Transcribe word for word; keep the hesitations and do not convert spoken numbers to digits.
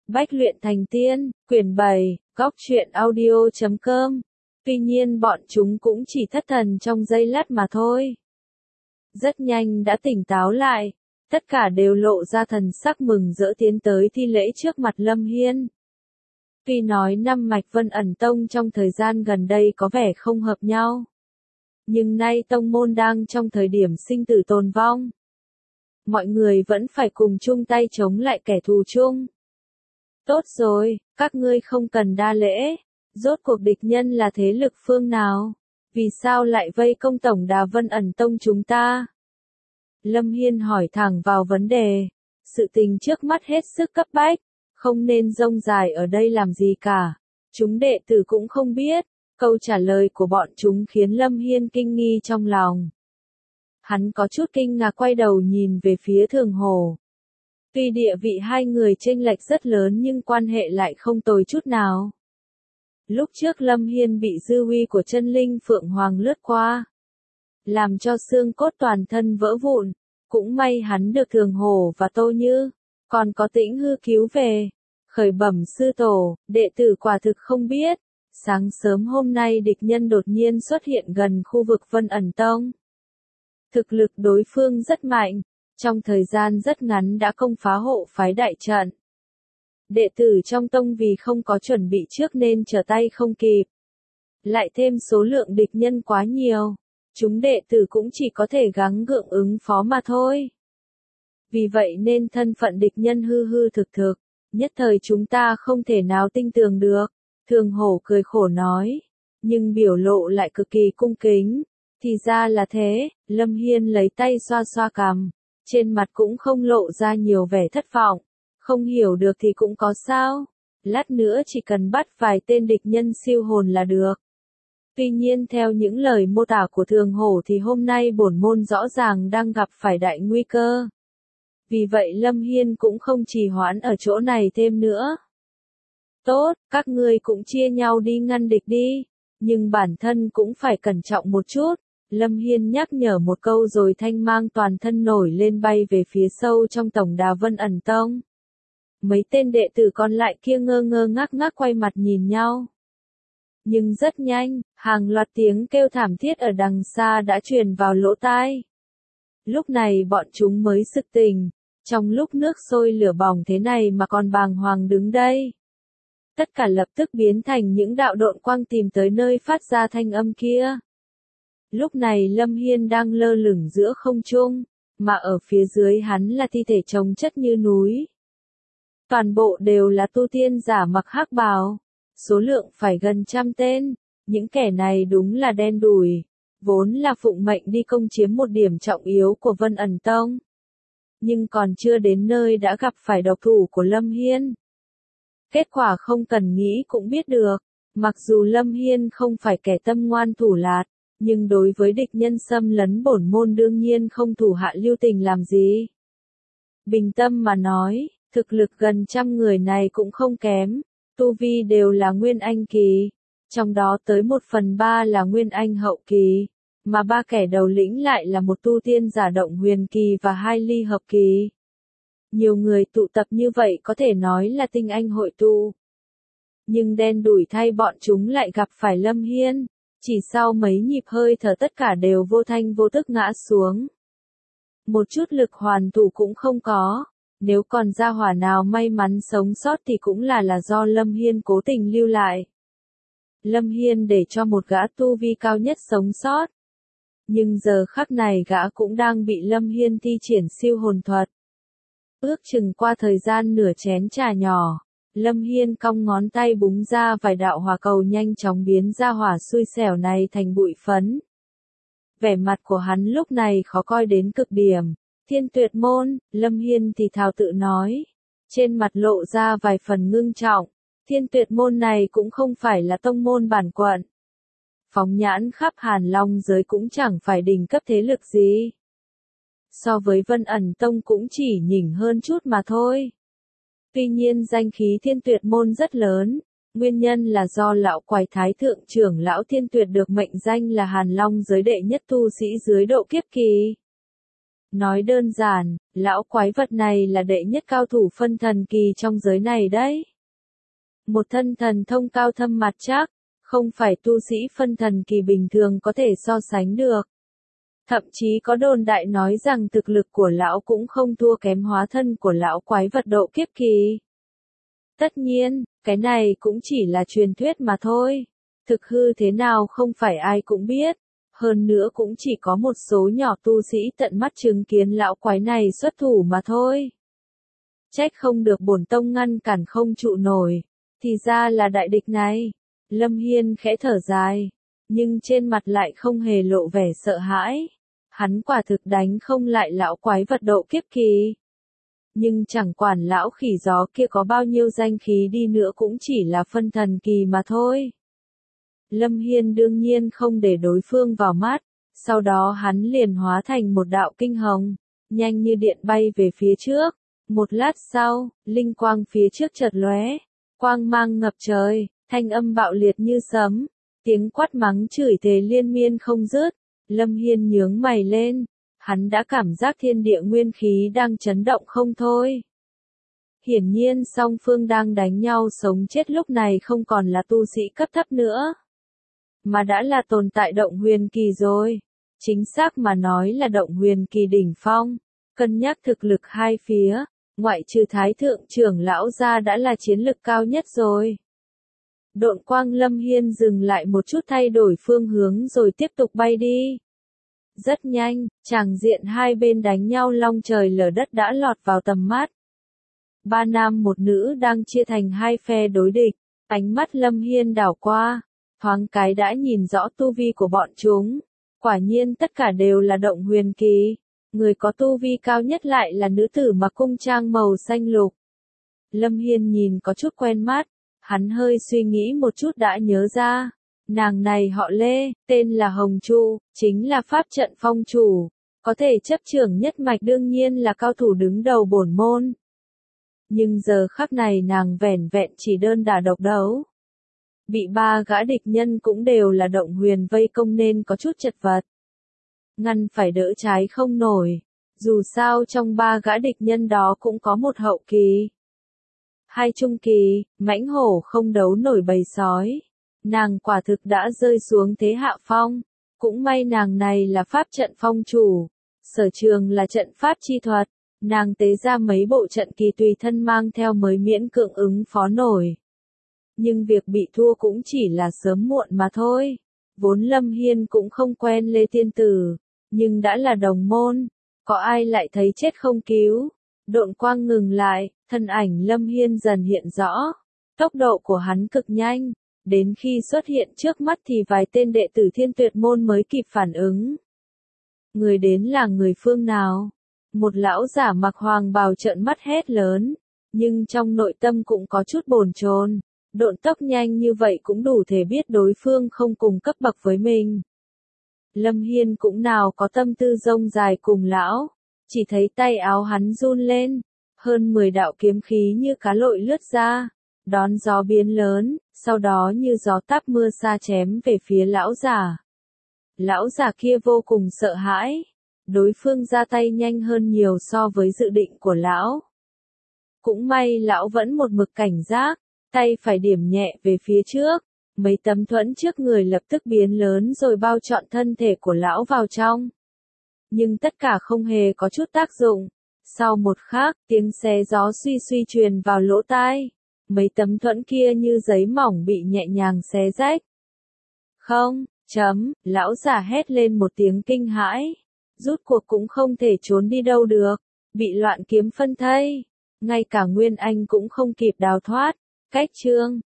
Bách luyện thành tiên, quyển bảy, góc truyện audio chấm com. Tuy nhiên bọn chúng cũng chỉ thất thần trong giây lát mà thôi. Rất nhanh đã tỉnh táo lại, tất cả đều lộ ra thần sắc mừng rỡ tiến tới thi lễ trước mặt Lâm Hiên. Tuy nói năm mạch Vân Ẩn Tông trong thời gian gần đây có vẻ không hợp nhau, nhưng nay tông môn đang trong thời điểm sinh tử tồn vong. Mọi người vẫn phải cùng chung tay chống lại kẻ thù chung. Tốt rồi, các ngươi không cần đa lễ. Rốt cuộc địch nhân là thế lực phương nào? Vì sao lại vây công tổng đà Vân Ẩn Tông chúng ta? Lâm Hiên hỏi thẳng vào vấn đề. Sự tình trước mắt hết sức cấp bách, không nên rông dài ở đây làm gì cả. Chúng đệ tử cũng không biết. Câu trả lời của bọn chúng khiến Lâm Hiên kinh nghi trong lòng. Hắn có chút kinh ngạc quay đầu nhìn về phía Thường Hồ. Tuy địa vị hai người chênh lệch rất lớn nhưng quan hệ lại không tồi chút nào. Lúc trước Lâm Hiên bị dư uy của chân linh Phượng Hoàng lướt qua, làm cho xương cốt toàn thân vỡ vụn, cũng may hắn được Thường Hồ và Tô Như, còn có Tĩnh Hư cứu về. Khởi bẩm sư tổ, đệ tử quả thực không biết, sáng sớm hôm nay địch nhân đột nhiên xuất hiện gần khu vực Vân Ẩn Tông. Thực lực đối phương rất mạnh, trong thời gian rất ngắn đã công phá hộ phái đại trận. Đệ tử trong tông vì không có chuẩn bị trước nên trở tay không kịp. Lại thêm số lượng địch nhân quá nhiều, chúng đệ tử cũng chỉ có thể gắng gượng ứng phó mà thôi. Vì vậy nên thân phận địch nhân hư hư thực thực, nhất thời chúng ta không thể nào tin tưởng được. Thường Hổ cười khổ nói, nhưng biểu lộ lại cực kỳ cung kính. Thì ra là thế, Lâm Hiên lấy tay xoa xoa cằm, trên mặt cũng không lộ ra nhiều vẻ thất vọng. Không hiểu được thì cũng có sao, lát nữa chỉ cần bắt vài tên địch nhân siêu hồn là được. Tuy nhiên theo những lời mô tả của Thường Hổ thì hôm nay bổn môn rõ ràng đang gặp phải đại nguy cơ. Vì vậy Lâm Hiên cũng không trì hoãn ở chỗ này thêm nữa. Tốt, các ngươi cũng chia nhau đi ngăn địch đi, nhưng bản thân cũng phải cẩn trọng một chút. Lâm Hiên nhắc nhở một câu rồi thanh mang toàn thân nổi lên bay về phía sâu trong tổng đà Vân Ẩn Tông. Mấy tên đệ tử còn lại kia ngơ ngơ ngác ngác quay mặt nhìn nhau. Nhưng rất nhanh, hàng loạt tiếng kêu thảm thiết ở đằng xa đã truyền vào lỗ tai. Lúc này bọn chúng mới sực tỉnh, trong lúc nước sôi lửa bỏng thế này mà còn bàng hoàng đứng đây. Tất cả lập tức biến thành những đạo độn quang tìm tới nơi phát ra thanh âm kia. Lúc này Lâm Hiên đang lơ lửng giữa không trung, mà ở phía dưới hắn là thi thể chồng chất như núi. Toàn bộ đều là tu tiên giả mặc hắc bào, số lượng phải gần trăm tên, những kẻ này đúng là đen đủi, vốn là phụng mệnh đi công chiếm một điểm trọng yếu của Vân Ẩn Tông. Nhưng còn chưa đến nơi đã gặp phải độc thủ của Lâm Hiên. Kết quả không cần nghĩ cũng biết được, mặc dù Lâm Hiên không phải kẻ tâm ngoan thủ lạt, nhưng đối với địch nhân xâm lấn bổn môn đương nhiên không thủ hạ lưu tình làm gì. Bình tâm mà nói, thực lực gần trăm người này cũng không kém, tu vi đều là nguyên anh kỳ, trong đó tới một phần ba là nguyên anh hậu kỳ, mà ba kẻ đầu lĩnh lại là một tu tiên giả động huyền kỳ và hai ly hợp kỳ. Nhiều người tụ tập như vậy có thể nói là tinh anh hội tụ. Nhưng đen đủi thay bọn chúng lại gặp phải Lâm Hiên, chỉ sau mấy nhịp hơi thở tất cả đều vô thanh vô tức ngã xuống. Một chút lực hoàn thủ cũng không có. Nếu còn gia hỏa nào may mắn sống sót thì cũng là là do Lâm Hiên cố tình lưu lại. Lâm Hiên để cho một gã tu vi cao nhất sống sót. Nhưng giờ khắc này gã cũng đang bị Lâm Hiên thi triển siêu hồn thuật. Ước chừng qua thời gian nửa chén trà nhỏ, Lâm Hiên cong ngón tay búng ra vài đạo hỏa cầu nhanh chóng biến ra hỏa xui xẻo này thành bụi phấn. Vẻ mặt của hắn lúc này khó coi đến cực điểm. Thiên Tuyệt Môn, Lâm Hiên thì thào tự nói, trên mặt lộ ra vài phần ngưng trọng. Thiên Tuyệt Môn này cũng không phải là tông môn bản quận. Phóng nhãn khắp Hàn Long giới cũng chẳng phải đỉnh cấp thế lực gì. So với Vân Ẩn Tông cũng chỉ nhỉnh hơn chút mà thôi. Tuy nhiên danh khí Thiên Tuyệt Môn rất lớn, nguyên nhân là do lão quái thái thượng trưởng lão Thiên Tuyệt được mệnh danh là Hàn Long giới đệ nhất tu sĩ dưới độ kiếp kỳ. Nói đơn giản, lão quái vật này là đệ nhất cao thủ phân thần kỳ trong giới này đấy. Một thân thần thông cao thâm mặt chắc, không phải tu sĩ phân thần kỳ bình thường có thể so sánh được. Thậm chí có đồn đại nói rằng thực lực của lão cũng không thua kém hóa thân của lão quái vật độ kiếp kỳ. Tất nhiên, cái này cũng chỉ là truyền thuyết mà thôi. Thực hư thế nào không phải ai cũng biết. Hơn nữa cũng chỉ có một số nhỏ tu sĩ tận mắt chứng kiến lão quái này xuất thủ mà thôi. Trách không được bổn tông ngăn cản không trụ nổi. Thì ra là đại địch này. Lâm Hiên khẽ thở dài. Nhưng trên mặt lại không hề lộ vẻ sợ hãi. Hắn quả thực đánh không lại lão quái vật độ kiếp kỳ. Nhưng chẳng quản lão khỉ gió kia có bao nhiêu danh khí đi nữa cũng chỉ là phân thần kỳ mà thôi. Lâm Hiên đương nhiên không để đối phương vào mắt, sau đó hắn liền hóa thành một đạo kinh hồng, nhanh như điện bay về phía trước. Một lát sau, linh quang phía trước chợt lóe, quang mang ngập trời, thanh âm bạo liệt như sấm, tiếng quát mắng chửi thề liên miên không dứt. Lâm Hiên nhướng mày lên, hắn đã cảm giác thiên địa nguyên khí đang chấn động không thôi. Hiển nhiên song phương đang đánh nhau sống chết lúc này không còn là tu sĩ cấp thấp nữa, mà đã là tồn tại động huyền kỳ rồi. Chính xác mà nói là động huyền kỳ đỉnh phong. Cân nhắc thực lực hai phía, ngoại trừ Thái Thượng trưởng lão ra đã là chiến lực cao nhất rồi. Độn quang Lâm Hiên dừng lại một chút thay đổi phương hướng rồi tiếp tục bay đi. Rất nhanh, tràng diện hai bên đánh nhau long trời lở đất đã lọt vào tầm mắt. Ba nam một nữ đang chia thành hai phe đối địch, ánh mắt Lâm Hiên đảo qua, thoáng cái đã nhìn rõ tu vi của bọn chúng. Quả nhiên tất cả đều là động huyền kỳ, người có tu vi cao nhất lại là nữ tử mặc cung trang màu xanh lục. Lâm Hiên nhìn có chút quen mắt, hắn hơi suy nghĩ một chút đã nhớ ra. Nàng này họ Lê, tên là Hồng Trụ, chính là pháp trận phong chủ, có thể chấp trưởng nhất mạch đương nhiên là cao thủ đứng đầu bổn môn. Nhưng giờ khắc này nàng vẻn vẹn chỉ đơn đả độc đấu. Bị ba gã địch nhân cũng đều là động huyền vây công nên có chút chật vật. Ngăn phải đỡ trái không nổi, dù sao trong ba gã địch nhân đó cũng có một hậu kỳ. Hai trung kỳ, mãnh hổ không đấu nổi bầy sói. Nàng quả thực đã rơi xuống thế hạ phong, cũng may nàng này là pháp trận phong chủ, sở trường là trận pháp chi thuật, nàng tế ra mấy bộ trận kỳ tùy thân mang theo mới miễn cưỡng ứng phó nổi. Nhưng việc bị thua cũng chỉ là sớm muộn mà thôi, vốn Lâm Hiên cũng không quen Lê Tiên Tử, nhưng đã là đồng môn, có ai lại thấy chết không cứu. Độn quang ngừng lại, thân ảnh Lâm Hiên dần hiện rõ, tốc độ của hắn cực nhanh. Đến khi xuất hiện trước mắt thì vài tên đệ tử Thiên Tuyệt môn mới kịp phản ứng. Người đến là người phương nào? Một lão giả mặc hoàng bào trợn mắt hét lớn, nhưng trong nội tâm cũng có chút bồn chồn. Độn tốc nhanh như vậy cũng đủ thể biết đối phương không cùng cấp bậc với mình. Lâm Hiên cũng nào có tâm tư rông dài cùng lão, chỉ thấy tay áo hắn run lên, hơn mười đạo kiếm khí như cá lội lướt ra, đón gió biến lớn, sau đó như gió táp mưa sa chém về phía lão giả. Lão giả kia vô cùng sợ hãi, đối phương ra tay nhanh hơn nhiều so với dự định của lão. Cũng may lão vẫn một mực cảnh giác, tay phải điểm nhẹ về phía trước, mấy tấm thuẫn trước người lập tức biến lớn rồi bao trọn thân thể của lão vào trong. Nhưng tất cả không hề có chút tác dụng. Sau một khắc, tiếng xé gió suy suy truyền vào lỗ tai. Mấy tấm thuẫn kia như giấy mỏng bị nhẹ nhàng xé rách. Không, chấm, lão giả hét lên một tiếng kinh hãi. Rút cuộc cũng không thể trốn đi đâu được, bị loạn kiếm phân thây. Ngay cả Nguyên Anh cũng không kịp đào thoát. Cách chương